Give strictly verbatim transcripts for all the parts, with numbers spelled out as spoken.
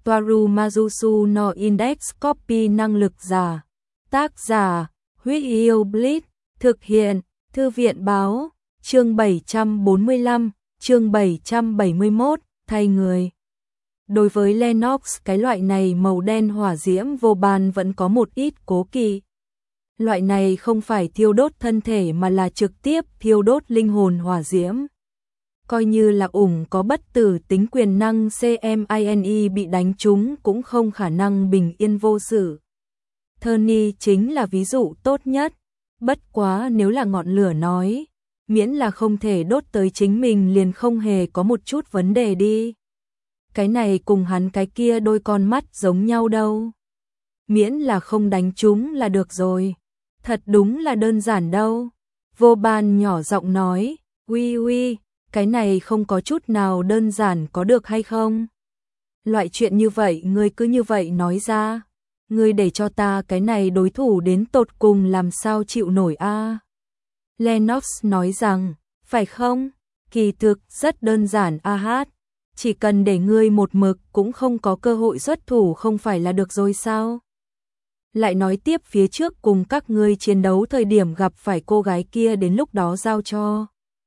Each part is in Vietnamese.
Toaru Majusu no Index Copy năng lực giả. Tác giả, Huyết Yêu Blitz, thực hiện, Thư viện báo, chương bảy trăm bốn mươi lăm, chương bảy trăm bảy mươi mốt, thay người. Đối với Lennox, cái loại này màu đen hỏa diễm vô ban vẫn có một ít cố kỵ. Loại này không phải thiêu đốt thân thể mà là trực tiếp thiêu đốt linh hồn hỏa diễm. Coi như là ủng có bất tử tính quyền năng CMINE bị đánh trúng cũng không khả năng bình yên vô sự. Tony chính là ví dụ tốt nhất. Bất quá nếu là ngọn lửa nói, miễn là không thể đốt tới chính mình liền không hề có một chút vấn đề đi. Cái này cùng hắn cái kia đôi con mắt giống nhau đâu. Miễn là không đánh trúng là được rồi. Thật đúng là đơn giản đâu. Vô Ban nhỏ giọng nói, uy uy, cái này không có chút nào đơn giản có được hay không? Loại chuyện như vậy ngươi cứ như vậy nói ra. Ngươi để cho ta cái này đối thủ đến tột cùng làm sao chịu nổi a? À? Lennox nói rằng, phải không? Kỳ thực rất đơn giản a hát. Chỉ cần để ngươi một mực cũng không có cơ hội xuất thủ không phải là được rồi sao? Lại nói tiếp phía trước cùng các ngươi chiến đấu thời điểm gặp phải cô gái kia đến lúc đó giao cho.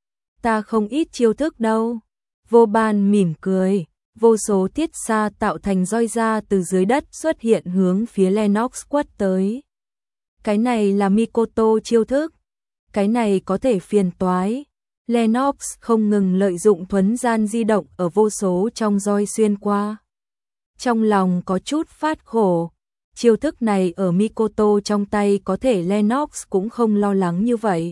Ta không ít chiêu thức đâu. Vô Ban mỉm cười, vô số thiết xa tạo thành roi ra từ dưới đất xuất hiện hướng phía Lennox quất tới. Cái này là Mikoto chiêu thức. Cái này có thể phiền toái. Lennox không ngừng lợi dụng thuấn gian di động ở vô số trong roi xuyên qua. Trong lòng có chút phát khổ. Chiêu thức này ở Mikoto trong tay có thể Lennox cũng không lo lắng như vậy.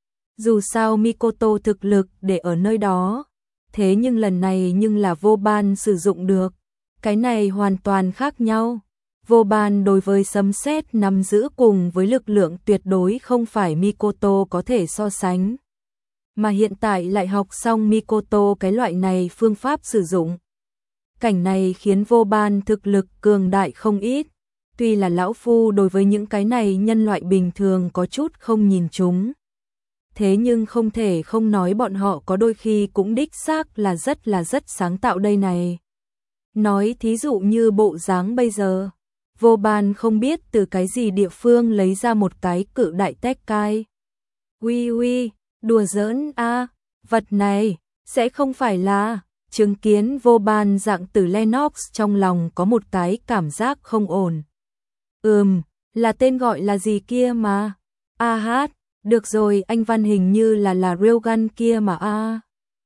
Dù sao Mikoto thực lực để ở nơi đó. Thế nhưng lần này nhưng là Vô Ban sử dụng được. Cái này hoàn toàn khác nhau. Vô Ban đối với sấm sét nắm giữ cùng với lực lượng tuyệt đối không phải Mikoto có thể so sánh. Mà hiện tại lại học xong Mikoto cái loại này phương pháp sử dụng. Cảnh này khiến Vô Ban thực lực cường đại không ít. Tuy là lão phu đối với những cái này nhân loại bình thường có chút không nhìn chúng. Thế nhưng không thể không nói bọn họ có đôi khi cũng đích xác là rất là rất sáng tạo đây này. Nói thí dụ như bộ dáng bây giờ. Vô Ban không biết từ cái gì địa phương lấy ra một cái cự đại Tekkai. Uy uy, đùa giỡn a, à, vật này sẽ không phải là. Chứng kiến Vô Ban dạng từ Lennox trong lòng có một cái cảm giác không ổn. Ừm, là tên gọi là gì kia mà. A hát, được rồi, anh Văn hình như là là Railgun kia mà a. À.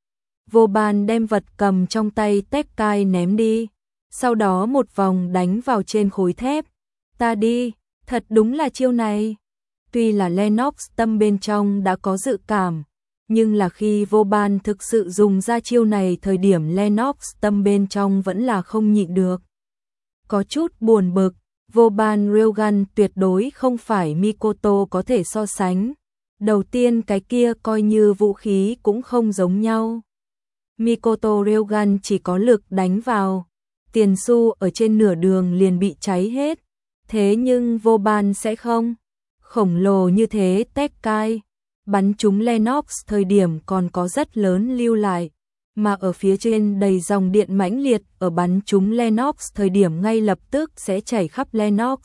Vô Ban đem vật cầm trong tay Tekkai ném đi. Sau đó một vòng đánh vào trên khối thép. Ta đi, thật đúng là chiêu này. Tuy là Lennox tâm bên trong đã có dự cảm, nhưng là khi Vô Ban thực sự dùng ra chiêu này thời điểm Lennox tâm bên trong vẫn là không nhịn được. Có chút buồn bực, Vô Ban Railgun tuyệt đối không phải Mikoto có thể so sánh. Đầu tiên cái kia coi như vũ khí cũng không giống nhau. Mikoto Railgun chỉ có lực đánh vào. Tiền xu ở trên nửa đường liền bị cháy hết. Thế nhưng Vô Ban sẽ không. Khổng lồ như thế Tekkai. Bắn trúng Lennox thời điểm còn có rất lớn lưu lại. Mà ở phía trên đầy dòng điện mãnh liệt ở bắn trúng Lennox thời điểm ngay lập tức sẽ chảy khắp Lennox.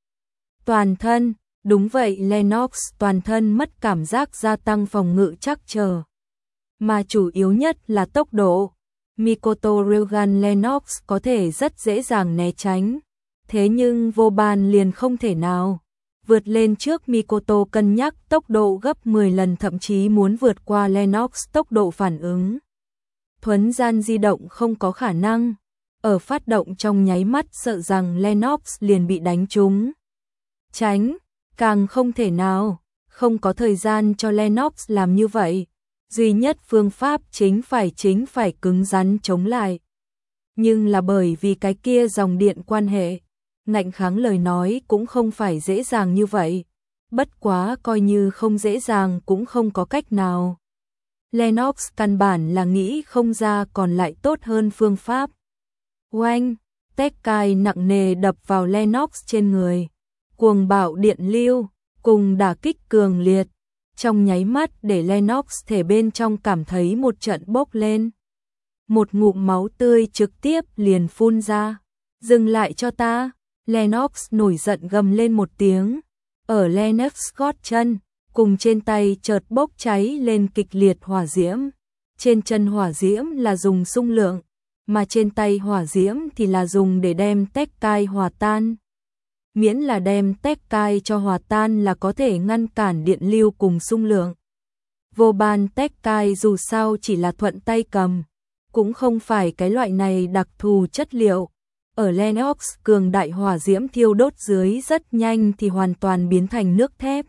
Toàn thân, đúng vậy Lennox toàn thân mất cảm giác gia tăng phòng ngự chắc chờ. Mà chủ yếu nhất là tốc độ. Mikoto Railgun Lennox có thể rất dễ dàng né tránh. Thế nhưng Vô Ban liền không thể nào. Vượt lên trước Mikoto cân nhắc tốc độ gấp mười lần thậm chí muốn vượt qua Lennox tốc độ phản ứng. Thuấn gian di động không có khả năng. Ở phát động trong nháy mắt sợ rằng Lennox liền bị đánh trúng. Tránh, càng không thể nào. Không có thời gian cho Lennox làm như vậy. Duy nhất phương pháp chính phải chính phải cứng rắn chống lại. Nhưng là bởi vì cái kia dòng điện quan hệ, ngạnh kháng lời nói cũng không phải dễ dàng như vậy. Bất quá coi như không dễ dàng cũng không có cách nào. Lennox căn bản là nghĩ không ra còn lại tốt hơn phương pháp. Oanh, Tekkai nặng nề đập vào Lennox trên người. Cuồng bạo điện lưu, cùng đả kích cường liệt. Trong nháy mắt để Lennox thể bên trong cảm thấy một trận bốc lên. Một ngụm máu tươi trực tiếp liền phun ra. Dừng lại cho ta. Lennox nổi giận gầm lên một tiếng. Ở Lennox gót chân, cùng trên tay chợt bốc cháy lên kịch liệt hỏa diễm. Trên chân hỏa diễm là dùng xung lượng, mà trên tay hỏa diễm thì là dùng để đem tech cai hòa tan. Miễn là đem tech cai cho hòa tan là có thể ngăn cản điện lưu cùng xung lượng. Vô ban tech cai dù sao chỉ là thuận tay cầm, cũng không phải cái loại này đặc thù chất liệu. Ở Lennox cường đại hỏa diễm thiêu đốt dưới rất nhanh thì hoàn toàn biến thành nước thép.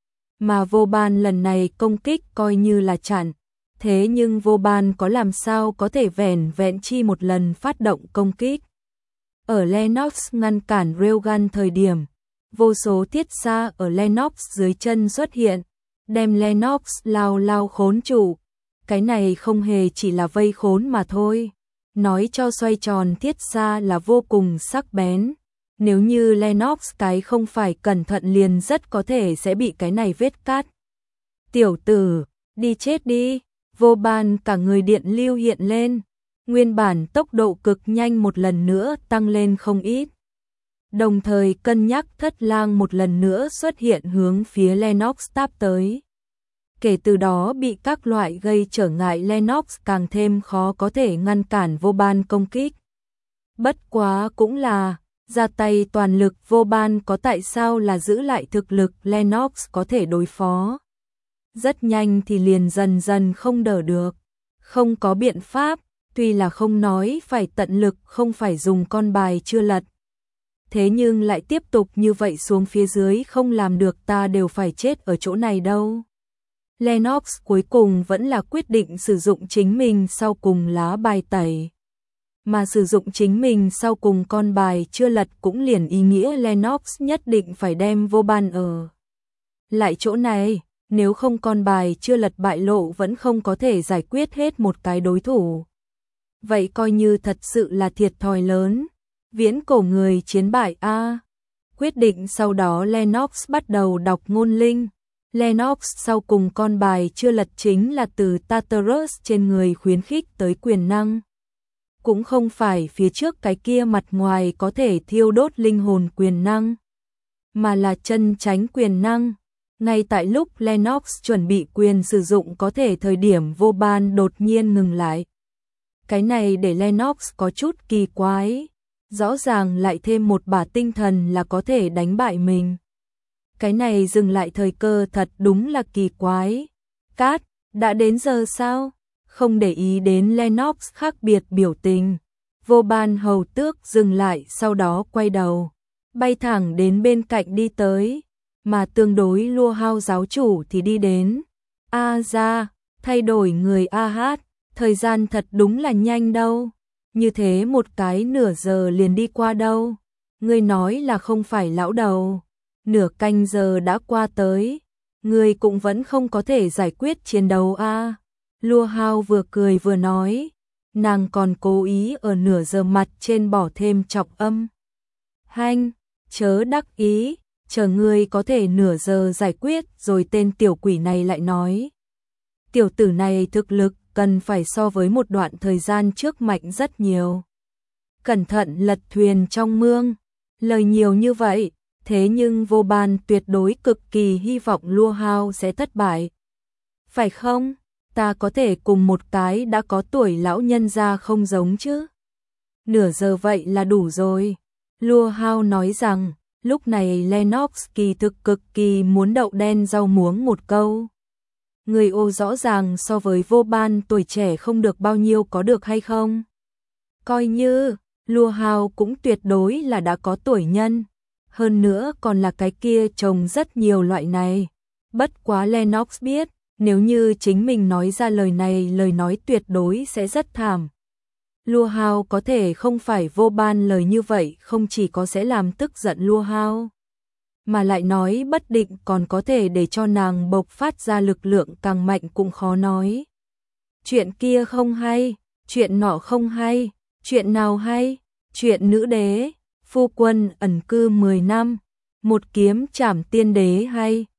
Mà vô ban lần này công kích coi như là chặn. Thế nhưng vô ban có làm sao có thể vẻn vẹn chi một lần phát động công kích. Ở Lennox ngăn cản railgun thời điểm, vô số thiết xa ở Lennox dưới chân xuất hiện, đem Lennox lao lao khốn trụ. Cái này không hề chỉ là vây khốn mà thôi. Nói cho xoay tròn thiết xa là vô cùng sắc bén. Nếu như Lennox cái không phải cẩn thận liền rất có thể sẽ bị cái này vết cắt. Tiểu tử, đi chết đi. Vô ban cả người điện lưu hiện lên. Nguyên bản tốc độ cực nhanh một lần nữa tăng lên không ít. Đồng thời cân nhắc thất lang một lần nữa xuất hiện hướng phía Lennox táp tới. Kể từ đó bị các loại gây trở ngại Lennox càng thêm khó có thể ngăn cản vô ban công kích. Bất quá cũng là, ra tay toàn lực vô ban có tại sao là giữ lại thực lực Lennox có thể đối phó. Rất nhanh thì liền dần dần không đỡ được. Không có biện pháp, tuy là không nói phải tận lực không phải dùng con bài chưa lật. Thế nhưng lại tiếp tục như vậy xuống phía dưới không làm được ta đều phải chết ở chỗ này đâu. Lennox cuối cùng vẫn là quyết định sử dụng chính mình sau cùng lá bài tẩy. Mà sử dụng chính mình sau cùng con bài chưa lật cũng liền ý nghĩa Lennox nhất định phải đem vô ban ở lại chỗ này, nếu không con bài chưa lật bại lộ vẫn không có thể giải quyết hết một cái đối thủ. Vậy coi như thật sự là thiệt thòi lớn. Viễn cổ người chiến bại a. Quyết định sau đó Lennox bắt đầu đọc ngôn linh. Lennox sau cùng con bài chưa lật chính là từ Tartarus trên người khuyến khích tới quyền năng. Cũng không phải phía trước cái kia mặt ngoài có thể thiêu đốt linh hồn quyền năng, mà là chân tránh quyền năng. Ngay tại lúc Lennox chuẩn bị quyền sử dụng có thể thời điểm vô ban đột nhiên ngừng lại. Cái này để Lennox có chút kỳ quái. Rõ ràng lại thêm một bả tinh thần là có thể đánh bại mình. Cái này dừng lại thời cơ thật đúng là kỳ quái. Cát, đã đến giờ sao? Không để ý đến Lennox khác biệt biểu tình. Vô ban hầu tước dừng lại sau đó quay đầu. Bay thẳng đến bên cạnh đi tới. Mà tương đối Lua Hao giáo chủ thì đi đến. A ra, thay đổi người A hát. Thời gian thật đúng là nhanh đâu. Như thế một cái nửa giờ liền đi qua đâu. Ngươi nói là không phải lão đầu. Nửa canh giờ đã qua tới. Ngươi cũng vẫn không có thể giải quyết chiến đấu a. À. Lua Hao vừa cười vừa nói. Nàng còn cố ý ở nửa giờ mặt trên bỏ thêm trọng âm. Hanh, chớ đắc ý. Chờ ngươi có thể nửa giờ giải quyết rồi tên tiểu quỷ này lại nói. Tiểu tử này thực lực cần phải so với một đoạn thời gian trước mạnh rất nhiều. Cẩn thận lật thuyền trong mương. Lời nhiều như vậy, thế nhưng vô ban tuyệt đối cực kỳ hy vọng Lua Hao sẽ thất bại. Phải không? Ta có thể cùng một cái đã có tuổi lão nhân ra không giống chứ? Nửa giờ vậy là đủ rồi. Lua Hao nói rằng, lúc này Lennox kỳ thực cực kỳ muốn đậu đen rau muống một câu. Người ô rõ ràng so với vô ban tuổi trẻ không được bao nhiêu có được hay không? Coi như, Lua Hao cũng tuyệt đối là đã có tuổi nhân. Hơn nữa còn là cái kia trồng rất nhiều loại này. Bất quá Lennox biết, nếu như chính mình nói ra lời này lời nói tuyệt đối sẽ rất thảm. Lua Hao có thể không phải vô ban lời như vậy không chỉ có sẽ làm tức giận Lua Hao, mà lại nói bất định còn có thể để cho nàng bộc phát ra lực lượng càng mạnh cũng khó nói. Chuyện kia không hay, chuyện nọ không hay, chuyện nào hay, chuyện nữ đế, phu quân ẩn cư mười năm, một kiếm trảm tiên đế hay.